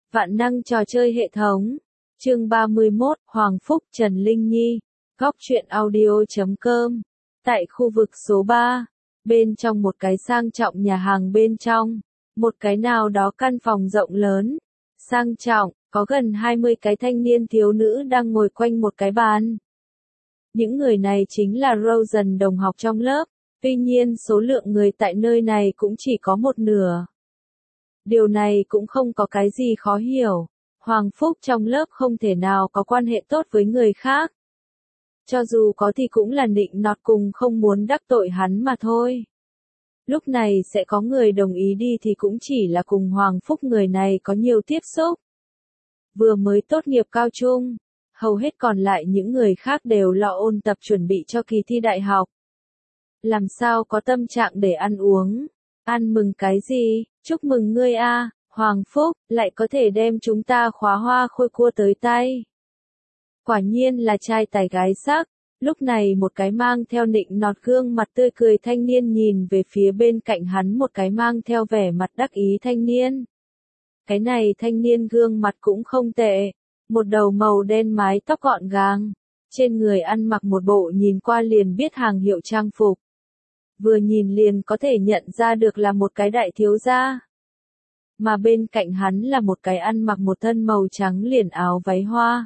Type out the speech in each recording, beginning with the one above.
Vạn năng trò chơi hệ thống. Chương 31, Hoàng Phúc Trần Linh Nhi. Góc truyện audio.com. Tại khu vực số 3, bên trong một cái sang trọng nhà hàng bên trong, một cái nào đó căn phòng rộng lớn, sang trọng, có gần 20 cái thanh niên thiếu nữ đang ngồi quanh một cái bàn. Những người này chính là Rosen đồng học trong lớp, tuy nhiên số lượng người tại nơi này cũng chỉ có một nửa. Điều này cũng không có cái gì khó hiểu. Hoàng Phúc trong lớp không thể nào có quan hệ tốt với người khác. Cho dù có thì cũng là nịnh nọt cùng không muốn đắc tội hắn mà thôi. Lúc này sẽ có người đồng ý đi thì cũng chỉ là cùng Hoàng Phúc người này có nhiều tiếp xúc. Vừa mới tốt nghiệp cao trung, hầu hết còn lại những người khác đều lo ôn tập chuẩn bị cho kỳ thi đại học. Làm sao có tâm trạng để ăn uống? Ăn mừng cái gì? Chúc mừng ngươi a, Hoàng Phúc, lại có thể đem chúng ta khóa hoa khôi cua tới tay. Quả nhiên là trai tài gái sắc. Lúc này một cái mang theo nịnh nọt gương mặt tươi cười thanh niên nhìn về phía bên cạnh hắn một cái mang theo vẻ mặt đắc ý thanh niên. Cái này thanh niên gương mặt cũng không tệ. Một đầu màu đen mái tóc gọn gàng. Trên người ăn mặc một bộ nhìn qua liền biết hàng hiệu trang phục. Vừa nhìn liền có thể nhận ra được là một cái đại thiếu gia. Mà bên cạnh hắn là một cái ăn mặc một thân màu trắng liền áo váy hoa.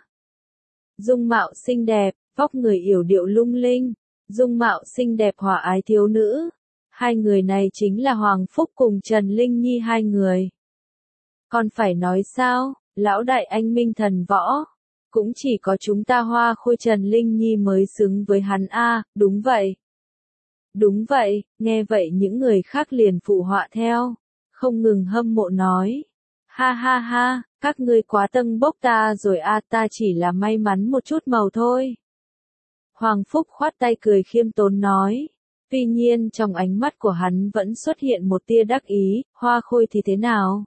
Dung mạo xinh đẹp, vóc người yểu điệu lung linh, dung mạo xinh đẹp hòa ái thiếu nữ. Hai người này chính là Hoàng Phúc cùng Trần Linh Nhi hai người. Còn phải nói sao, lão đại anh minh thần võ. Cũng chỉ có chúng ta hoa khôi Trần Linh Nhi mới xứng với hắn a, đúng vậy. Đúng vậy, nghe vậy những người khác liền phụ họa theo, không ngừng hâm mộ nói. Ha ha ha, các ngươi quá tâng bốc ta rồi a, ta chỉ là may mắn một chút màu thôi. Hoàng Phúc khoát tay cười khiêm tốn nói. Tuy nhiên trong ánh mắt của hắn vẫn xuất hiện một tia đắc ý, hoa khôi thì thế nào?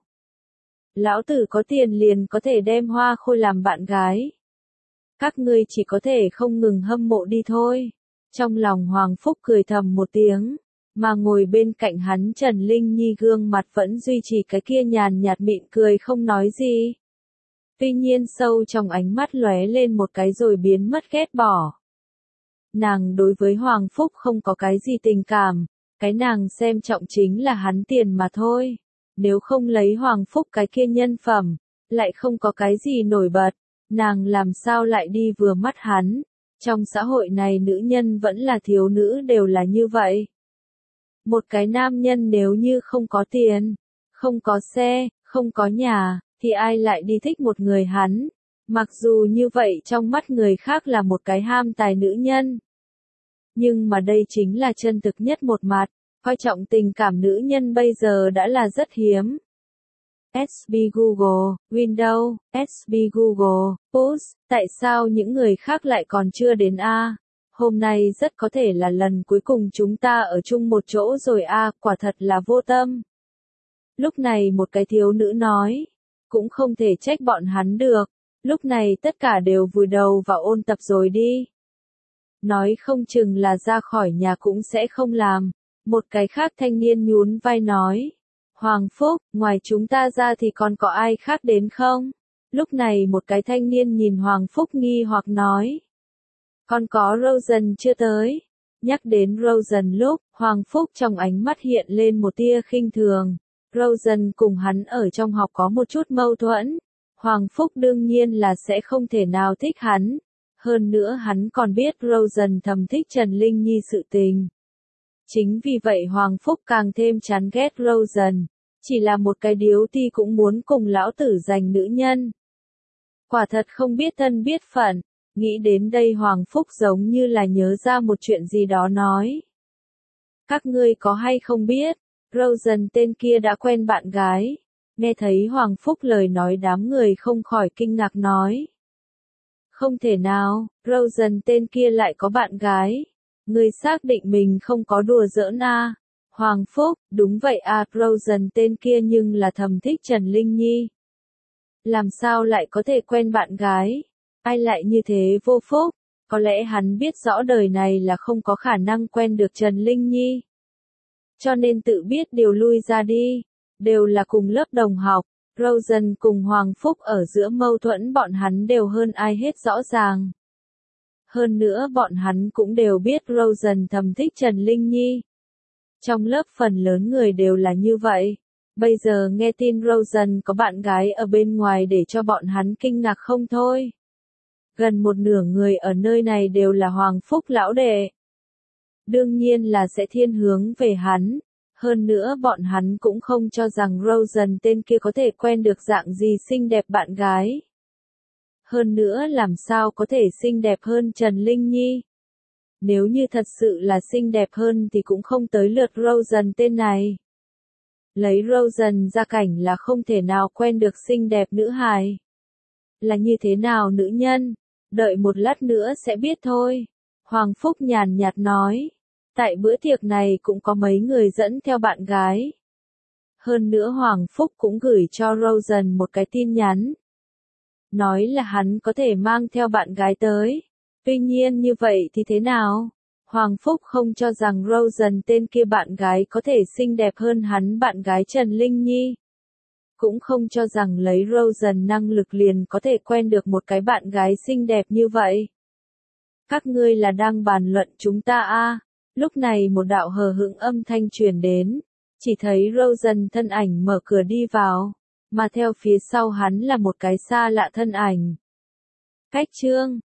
Lão tử có tiền liền có thể đem hoa khôi làm bạn gái. Các ngươi chỉ có thể không ngừng hâm mộ đi thôi. Trong lòng Hoàng Phúc cười thầm một tiếng, mà ngồi bên cạnh hắn Trần Linh Nhi gương mặt vẫn duy trì cái kia nhàn nhạt mỉm cười không nói gì. Tuy nhiên sâu trong ánh mắt lóe lên một cái rồi biến mất ghét bỏ. Nàng đối với Hoàng Phúc không có cái gì tình cảm, cái nàng xem trọng chính là hắn tiền mà thôi. Nếu không lấy Hoàng Phúc cái kia nhân phẩm, lại không có cái gì nổi bật, nàng làm sao lại đi vừa mắt hắn. Trong xã hội này nữ nhân vẫn là thiếu nữ đều là như vậy. Một cái nam nhân nếu như không có tiền, không có xe, không có nhà, thì ai lại đi thích một người hắn. Mặc dù như vậy trong mắt người khác là một cái ham tài nữ nhân. Nhưng mà đây chính là chân thực nhất một mặt, coi trọng tình cảm nữ nhân bây giờ đã là rất hiếm. SB Google, Windows, SB Google, Push, tại sao những người khác lại còn chưa đến a? Hôm nay rất có thể là lần cuối cùng chúng ta ở chung một chỗ rồi a, quả thật là vô tâm. Lúc này một cái thiếu nữ nói, cũng không thể trách bọn hắn được, lúc này tất cả đều vùi đầu vào ôn tập rồi đi. Nói không chừng là ra khỏi nhà cũng sẽ không làm, một cái khác thanh niên nhún vai nói. Hoàng Phúc, ngoài chúng ta ra thì còn có ai khác đến không? Lúc này một cái thanh niên nhìn Hoàng Phúc nghi hoặc nói. Còn có Rosen chưa tới. Nhắc đến Rosen lúc, Hoàng Phúc trong ánh mắt hiện lên một tia khinh thường. Rosen cùng hắn ở trong học có một chút mâu thuẫn. Hoàng Phúc đương nhiên là sẽ không thể nào thích hắn. Hơn nữa hắn còn biết Rosen thầm thích Trần Linh Nhi sự tình. Chính vì vậy Hoàng Phúc càng thêm chán ghét Rosen, chỉ là một cái điếu ti cũng muốn cùng lão tử giành nữ nhân. Quả thật không biết thân biết phận, nghĩ đến đây Hoàng Phúc giống như là nhớ ra một chuyện gì đó nói. Các ngươi có hay không biết, Rosen tên kia đã quen bạn gái, nghe thấy Hoàng Phúc lời nói đám người không khỏi kinh ngạc nói. Không thể nào, Rosen tên kia lại có bạn gái. Ngươi xác định mình không có đùa giỡn a? Hoàng Phúc, đúng vậy a, Rosen tên kia nhưng là thầm thích Trần Linh Nhi. Làm sao lại có thể quen bạn gái? Ai lại như thế vô phúc? Có lẽ hắn biết rõ đời này là không có khả năng quen được Trần Linh Nhi. Cho nên tự biết điều lui ra đi. Đều là cùng lớp đồng học, Rosen cùng Hoàng Phúc ở giữa mâu thuẫn bọn hắn đều hơn ai hết rõ ràng. Hơn nữa bọn hắn cũng đều biết Rosen thầm thích Trần Linh Nhi. Trong lớp phần lớn người đều là như vậy. Bây giờ nghe tin Rosen có bạn gái ở bên ngoài để cho bọn hắn kinh ngạc không thôi. Gần một nửa người ở nơi này đều là Hoàng Phúc lão đệ. Đương nhiên là sẽ thiên hướng về hắn. Hơn nữa bọn hắn cũng không cho rằng Rosen tên kia có thể quen được dạng gì xinh đẹp bạn gái. Hơn nữa làm sao có thể xinh đẹp hơn Trần Linh Nhi. Nếu như thật sự là xinh đẹp hơn thì cũng không tới lượt Rosen tên này. Lấy Rosen ra cảnh là không thể nào quen được xinh đẹp nữ hài. Là như thế nào nữ nhân? Đợi một lát nữa sẽ biết thôi. Hoàng Phúc nhàn nhạt nói. Tại bữa tiệc này cũng có mấy người dẫn theo bạn gái. Hơn nữa Hoàng Phúc cũng gửi cho Rosen một cái tin nhắn. Nói là hắn có thể mang theo bạn gái tới. Tuy nhiên như vậy thì thế nào? Hoàng Phúc không cho rằng Rosen tên kia bạn gái có thể xinh đẹp hơn hắn bạn gái Trần Linh Nhi. Cũng không cho rằng lấy Rosen năng lực liền có thể quen được một cái bạn gái xinh đẹp như vậy. Các ngươi là đang bàn luận chúng ta à? Lúc này một đạo hờ hững âm thanh truyền đến. Chỉ thấy Rosen thân ảnh mở cửa đi vào. Mà theo phía sau hắn là một cái xa lạ thân ảnh. Cách chương